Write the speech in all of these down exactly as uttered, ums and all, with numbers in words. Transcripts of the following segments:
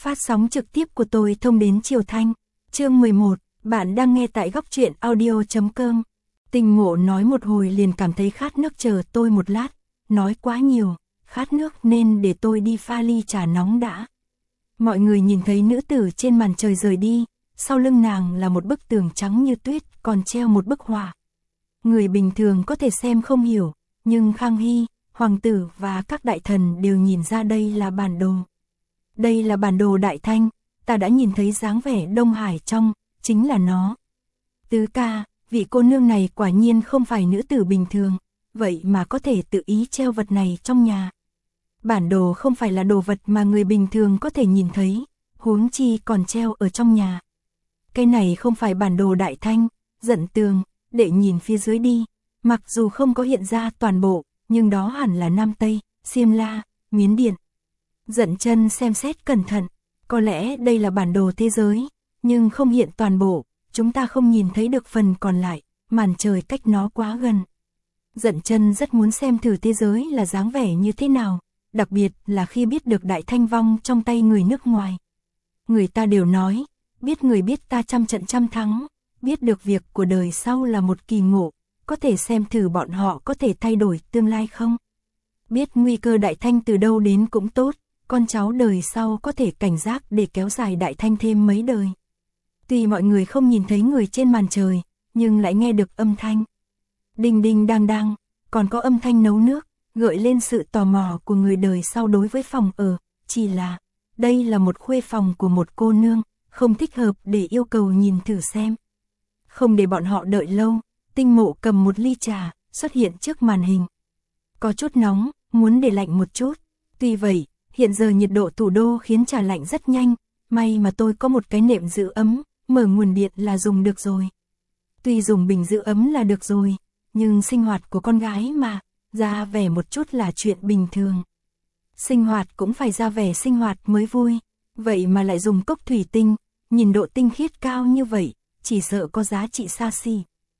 Phát sóng trực tiếp của tôi thông đến Triều Thanh. Chương mười một, bạn đang nghe tại góc truyện audio chấm com. Tình Ngộ nói một hồi liền cảm thấy khát nước, chờ tôi một lát, nói quá nhiều, khát nước nên để tôi đi pha ly trà nóng đã. Mọi người nhìn thấy nữ tử trên màn trời rời đi, sau lưng nàng là một bức tường trắng như tuyết, còn treo một bức họa. Người bình thường có thể xem không hiểu, nhưng Khang Hy, hoàng tử và các đại thần đều nhìn ra đây là bản đồ. Đây là bản đồ Đại Thanh, ta đã nhìn thấy dáng vẻ Đông Hải trong, chính là nó. Tứ ca, vị cô nương này quả nhiên không phải nữ tử bình thường, vậy mà có thể tự ý treo vật này trong nhà. Bản đồ không phải là đồ vật mà người bình thường có thể nhìn thấy, huống chi còn treo ở trong nhà. Cái này không phải bản đồ Đại Thanh, Dận Tường, để nhìn phía dưới đi, mặc dù không có hiện ra toàn bộ, nhưng đó hẳn là Nam Tây, Xiêm La, Miến Điện. Dận Chân xem xét cẩn thận, có lẽ đây là bản đồ thế giới, nhưng không hiện toàn bộ, chúng ta không nhìn thấy được phần còn lại, màn trời cách nó quá gần. Dận Chân rất muốn xem thử thế giới là dáng vẻ như thế nào, đặc biệt là khi biết được Đại Thanh vong trong tay người nước ngoài. Người ta đều nói, biết người biết ta trăm trận trăm thắng, biết được việc của đời sau là một kỳ ngộ, có thể xem thử bọn họ có thể thay đổi tương lai không. Biết nguy cơ Đại Thanh từ đâu đến cũng tốt, con cháu đời sau có thể cảnh giác để kéo dài Đại Thanh thêm mấy đời. Tuy mọi người không nhìn thấy người trên màn trời, nhưng lại nghe được âm thanh. Đinh đinh đang đang, còn có âm thanh nấu nước, gợi lên sự tò mò của người đời sau đối với phòng ở, chỉ là, đây là một khuê phòng của một cô nương, không thích hợp để yêu cầu nhìn thử xem. Không để bọn họ đợi lâu, Tinh Mộ cầm một ly trà, xuất hiện trước màn hình. Có chút nóng, muốn để lạnh một chút, tuy vậy, hiện giờ nhiệt độ thủ đô khiến trà lạnh rất nhanh, may mà tôi có một cái nệm giữ ấm, mở nguồn điện là dùng được rồi. Tuy dùng bình giữ ấm là được rồi, nhưng sinh hoạt của con gái mà, ra vẻ một chút là chuyện bình thường. Sinh hoạt cũng phải ra vẻ sinh hoạt mới vui, vậy mà lại dùng cốc thủy tinh, nhìn độ tinh khiết cao như vậy, chỉ sợ có giá trị xa xỉ.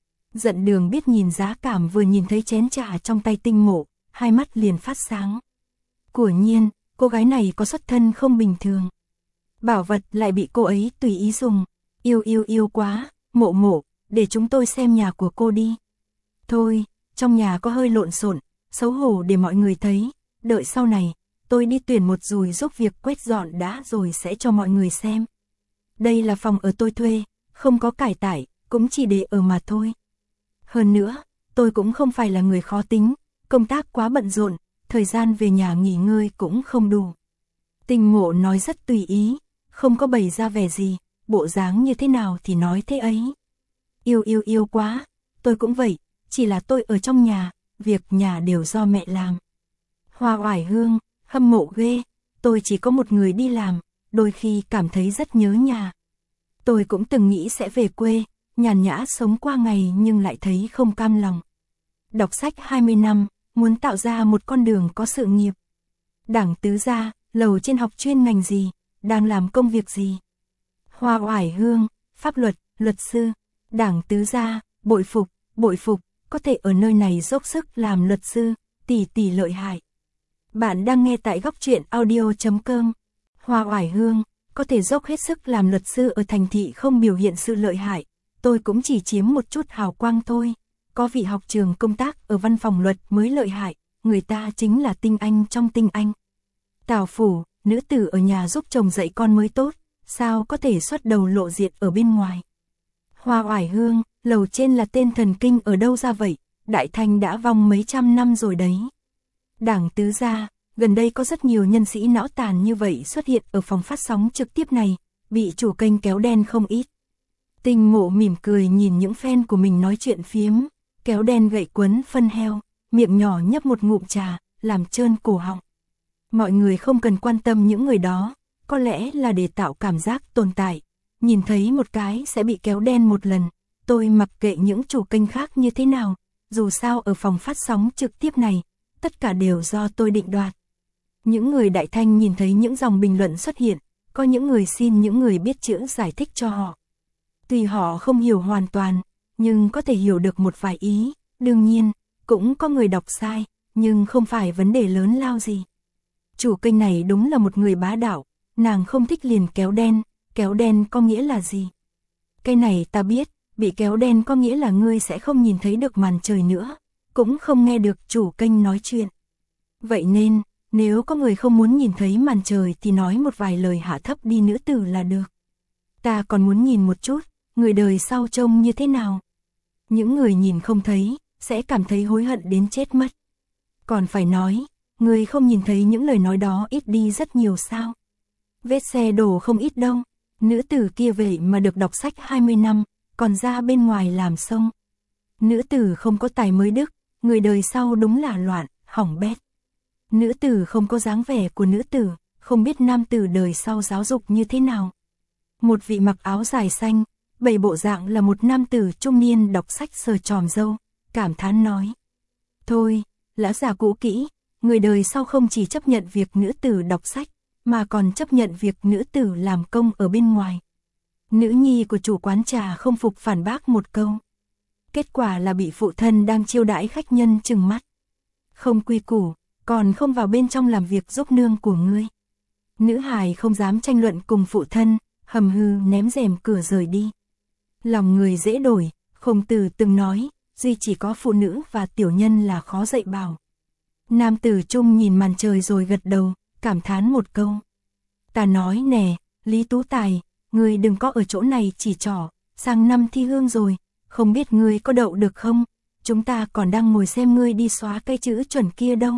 Dận Đường biết nhìn giá cảm, vừa nhìn thấy chén trà trong tay Tinh Mộ, hai mắt liền phát sáng. Quả nhiên, cô gái này có xuất thân không bình thường. Bảo vật lại bị cô ấy tùy ý dùng, yêu yêu yêu quá, Mộ Mộ, để chúng tôi xem nhà của cô đi. Thôi, trong nhà có hơi lộn xộn, xấu hổ để mọi người thấy, đợi sau này, tôi đi tuyển một dùi giúp việc quét dọn đã rồi sẽ cho mọi người xem. Đây là phòng ở tôi thuê, không có cải tải, cũng chỉ để ở mà thôi. Hơn nữa, tôi cũng không phải là người khó tính, công tác quá bận rộn, thời gian về nhà nghỉ ngơi cũng không đủ. Tinh Ngộ nói rất tùy ý, không có bày ra vẻ gì, bộ dáng như thế nào thì nói thế ấy. Yêu yêu yêu quá, tôi cũng vậy, chỉ là tôi ở trong nhà, việc nhà đều do mẹ làm. Hoa Oải Hương, hâm mộ ghê, tôi chỉ có một người đi làm, đôi khi cảm thấy rất nhớ nhà. Tôi cũng từng nghĩ sẽ về quê, nhàn nhã sống qua ngày nhưng lại thấy không cam lòng. Đọc sách hai mươi năm, muốn tạo ra một con đường có sự nghiệp. Đảng tứ gia, lầu trên học chuyên ngành gì, đang làm công việc gì? Hoa Oải Hương, pháp luật, luật sư. Đảng tứ gia, bội phục, bội phục, có thể ở nơi này dốc sức làm luật sư, tỷ tỷ lợi hại. Bạn đang nghe tại góc truyện audio chấm com. Hoa Oải Hương, có thể dốc hết sức làm luật sư ở thành thị không biểu hiện sự lợi hại, tôi cũng chỉ chiếm một chút hào quang thôi. Có vị học trường công tác ở văn phòng luật mới lợi hại, người ta chính là tinh anh trong tinh anh. Tào phủ, nữ tử ở nhà giúp chồng dạy con mới tốt, sao có thể xuất đầu lộ diện ở bên ngoài. Hoa Oải Hương, lầu trên là tên thần kinh ở đâu ra vậy, Đại Thanh đã vong mấy trăm năm rồi đấy. Đảng tứ gia, gần đây có rất nhiều nhân sĩ não tàn như vậy xuất hiện ở phòng phát sóng trực tiếp này, bị chủ kênh kéo đen không ít. Tinh Ngộ mỉm cười nhìn những fan của mình nói chuyện phiếm, kéo đen gậy quấn phân heo, miệng nhỏ nhấp một ngụm trà, làm trơn cổ họng. Mọi người không cần quan tâm những người đó, có lẽ là để tạo cảm giác tồn tại. Nhìn thấy một cái sẽ bị kéo đen một lần, tôi mặc kệ những chủ kênh khác như thế nào, dù sao ở phòng phát sóng trực tiếp này, tất cả đều do tôi định đoạt. Những người Đại Thanh nhìn thấy những dòng bình luận xuất hiện, có những người xin những người biết chữ giải thích cho họ. Tuy họ không hiểu hoàn toàn, nhưng có thể hiểu được một vài ý, đương nhiên, cũng có người đọc sai, nhưng không phải vấn đề lớn lao gì. Chủ kênh này đúng là một người bá đạo, nàng không thích liền kéo đen, kéo đen có nghĩa là gì? Cái này ta biết, bị kéo đen có nghĩa là ngươi sẽ không nhìn thấy được màn trời nữa, cũng không nghe được chủ kênh nói chuyện. Vậy nên, nếu có người không muốn nhìn thấy màn trời thì nói một vài lời hạ thấp đi nữ tử là được. Ta còn muốn nhìn một chút, người đời sau trông như thế nào. Những người nhìn không thấy, sẽ cảm thấy hối hận đến chết mất. Còn phải nói, người không nhìn thấy những lời nói đó ít đi rất nhiều sao. Vết xe đổ không ít đâu, nữ tử kia vậy mà được đọc sách hai mươi năm, còn ra bên ngoài làm sông. Nữ tử không có tài mới đức, người đời sau đúng là loạn, hỏng bét. Nữ tử không có dáng vẻ của nữ tử, không biết nam tử đời sau giáo dục như thế nào. Một vị mặc áo dài xanh, bày bộ dạng là một nam tử trung niên đọc sách sờ tròm râu, cảm thán nói. Thôi, lão già cũ kỹ, người đời sau không chỉ chấp nhận việc nữ tử đọc sách, mà còn chấp nhận việc nữ tử làm công ở bên ngoài. Nữ nhi của chủ quán trà không phục phản bác một câu. Kết quả là bị phụ thân đang chiêu đãi khách nhân trừng mắt. Không quy củ, còn không vào bên trong làm việc giúp nương của ngươi. Nữ hài không dám tranh luận cùng phụ thân, hầm hư ném rèm cửa rời đi. Lòng người dễ đổi, Khổng Tử từng nói, duy chỉ có phụ nữ và tiểu nhân là khó dạy bảo. Nam tử trung nhìn màn trời rồi gật đầu, cảm thán một câu. Ta nói nè, Lý Tú Tài, ngươi đừng có ở chỗ này chỉ trỏ, sang năm thi hương rồi, không biết ngươi có đậu được không? Chúng ta còn đang ngồi xem ngươi đi xóa cây chữ chuẩn kia đâu.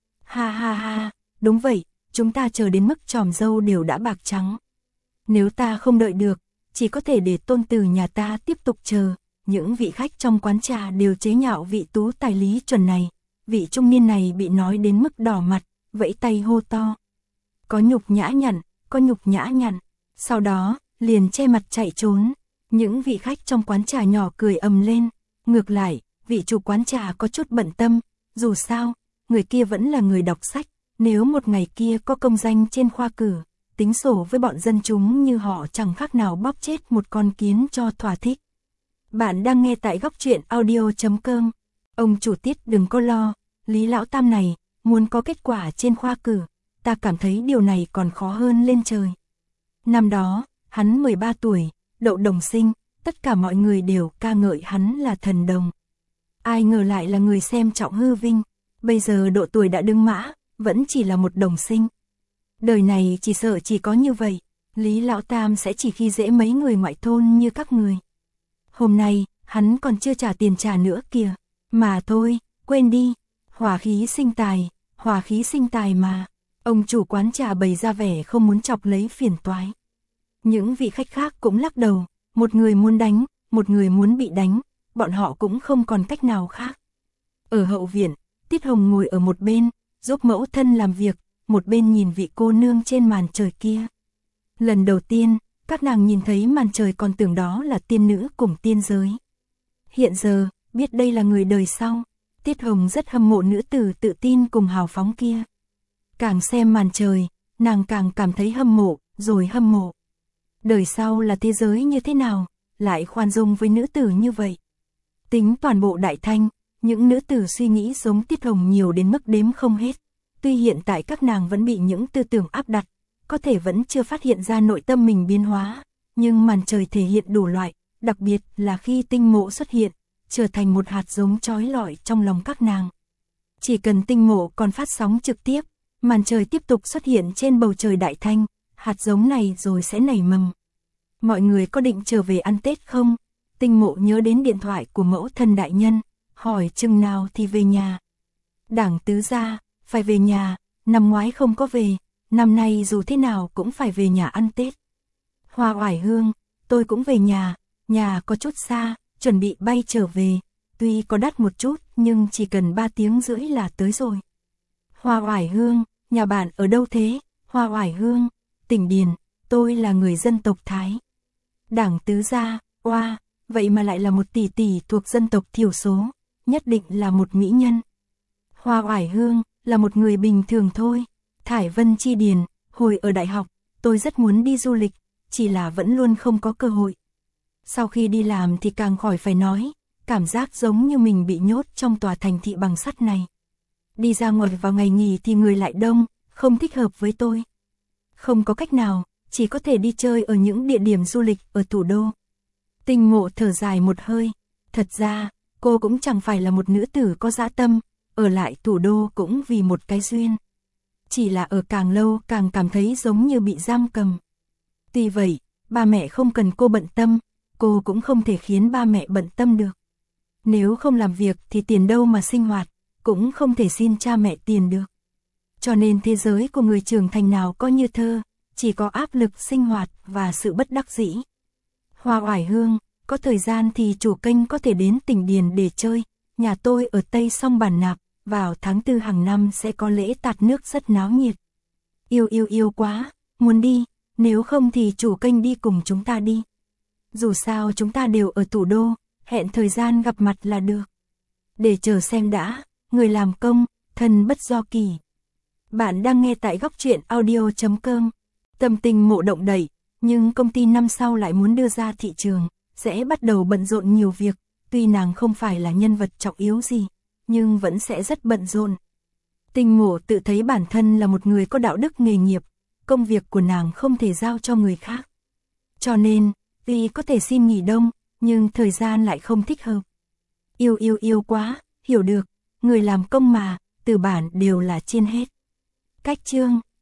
Ha ha ha, đúng vậy, chúng ta chờ đến mức tròm râu đều đã bạc trắng. Nếu ta không đợi được, chỉ có thể để tôn tử nhà ta tiếp tục chờ. Những vị khách trong quán trà đều chế nhạo vị Tú Tài Lý chuẩn này. Vị trung niên này bị nói đến mức đỏ mặt, vẫy tay hô to. Có nhục nhã nhặn, có nhục nhã nhặn. Sau đó, liền che mặt chạy trốn. Những vị khách trong quán trà nhỏ cười ầm lên. Ngược lại, vị chủ quán trà có chút bận tâm. Dù sao, người kia vẫn là người đọc sách. Nếu một ngày kia có công danh trên khoa cử, tính sổ với bọn dân chúng như họ chẳng khác nào bóp chết một con kiến cho thỏa thích. Bạn đang nghe tại góc truyện audio chấm com. Ông chủ Tiết đừng có lo, Lý Lão Tam này, muốn có kết quả trên khoa cử, ta cảm thấy điều này còn khó hơn lên trời. Năm đó, hắn mười ba tuổi, đậu đồng sinh, tất cả mọi người đều ca ngợi hắn là thần đồng. Ai ngờ lại là người xem trọng hư vinh, bây giờ độ tuổi đã đứng mã, vẫn chỉ là một đồng sinh. Đời này chỉ sợ chỉ có như vậy, Lý Lão Tam sẽ chỉ khi dễ mấy người ngoại thôn như các người. Hôm nay, hắn còn chưa trả tiền trả nữa kìa, mà thôi, quên đi, hỏa khí sinh tài, hỏa khí sinh tài mà. Ông chủ quán trà bày ra vẻ không muốn chọc lấy phiền toái. Những vị khách khác cũng lắc đầu, một người muốn đánh, một người muốn bị đánh, bọn họ cũng không còn cách nào khác. Ở hậu viện, Tiết Hồng ngồi ở một bên, giúp mẫu thân làm việc, một bên nhìn vị cô nương trên màn trời kia. Lần đầu tiên, các nàng nhìn thấy màn trời còn tưởng đó là tiên nữ cùng tiên giới. Hiện giờ, biết đây là người đời sau, Tiết Hồng rất hâm mộ nữ tử tự tin cùng hào phóng kia. Càng xem màn trời, nàng càng cảm thấy hâm mộ, rồi hâm mộ. Đời sau là thế giới như thế nào, lại khoan dung với nữ tử như vậy. Tính toàn bộ Đại Thanh, những nữ tử suy nghĩ giống Tiết Hồng nhiều đến mức đếm không hết. Tuy hiện tại các nàng vẫn bị những tư tưởng áp đặt, có thể vẫn chưa phát hiện ra nội tâm mình biến hóa, nhưng màn trời thể hiện đủ loại, đặc biệt là khi tinh mộ xuất hiện, trở thành một hạt giống chói lọi trong lòng các nàng. Chỉ cần tinh mộ còn phát sóng trực tiếp, màn trời tiếp tục xuất hiện trên bầu trời Đại Thanh, hạt giống này rồi sẽ nảy mầm. Mọi người có định trở về ăn Tết không? Tinh mộ nhớ đến điện thoại của mẫu thân đại nhân, hỏi chừng nào thì về nhà. Đảng tứ gia, phải về nhà, năm ngoái không có về, năm nay dù thế nào cũng phải về nhà ăn Tết. Hoa Oải Hương, tôi cũng về nhà, nhà có chút xa, chuẩn bị bay trở về, tuy có đắt một chút nhưng chỉ cần ba tiếng rưỡi là tới rồi. Hoa Oải Hương, nhà bạn ở đâu thế? Hoa Oải Hương, tỉnh Điền, tôi là người dân tộc Thái. Đảng tứ gia, oa, vậy mà lại là một tỷ tỷ thuộc dân tộc thiểu số, nhất định là một mỹ nhân. Hoa Oải Hương, là một người bình thường thôi. Thải Vân Chi Điền, hồi ở đại học, tôi rất muốn đi du lịch, chỉ là vẫn luôn không có cơ hội. Sau khi đi làm thì càng khỏi phải nói, cảm giác giống như mình bị nhốt trong tòa thành thị bằng sắt này. Đi ra ngoài vào ngày nghỉ thì người lại đông, không thích hợp với tôi. Không có cách nào, chỉ có thể đi chơi ở những địa điểm du lịch ở thủ đô. Tình Mộ thở dài một hơi, thật ra, cô cũng chẳng phải là một nữ tử có dã tâm, ở lại thủ đô cũng vì một cái duyên. Chỉ là ở càng lâu càng cảm thấy giống như bị giam cầm. Tuy vậy, ba mẹ không cần cô bận tâm, cô cũng không thể khiến ba mẹ bận tâm được. Nếu không làm việc thì tiền đâu mà sinh hoạt, cũng không thể xin cha mẹ tiền được. Cho nên thế giới của người trưởng thành nào có như thơ, chỉ có áp lực sinh hoạt và sự bất đắc dĩ. Hoa Oải Hương, có thời gian thì chủ kênh có thể đến tỉnh Điền để chơi, nhà tôi ở Tây Song Bản Nạp, vào tháng tư hàng năm sẽ có lễ tạt nước rất náo nhiệt. Yêu yêu yêu quá, muốn đi, nếu không thì chủ kênh đi cùng chúng ta đi. Dù sao chúng ta đều ở thủ đô, hẹn thời gian gặp mặt là được. Để chờ xem đã, người làm công, thân bất do kỳ. Bạn đang nghe tại góc truyện audio chấm com. Tâm Tình Mộ động đậy, nhưng công ty năm sau lại muốn đưa ra thị trường, sẽ bắt đầu bận rộn nhiều việc, tuy nàng không phải là nhân vật trọng yếu gì, nhưng vẫn sẽ rất bận rộn. Tình Mộ tự thấy bản thân là một người có đạo đức nghề nghiệp, công việc của nàng không thể giao cho người khác. Cho nên, tuy có thể xin nghỉ đông, nhưng thời gian lại không thích hợp. Yêu yêu yêu quá, hiểu được, người làm công mà, từ bản đều là trên hết. Cách chương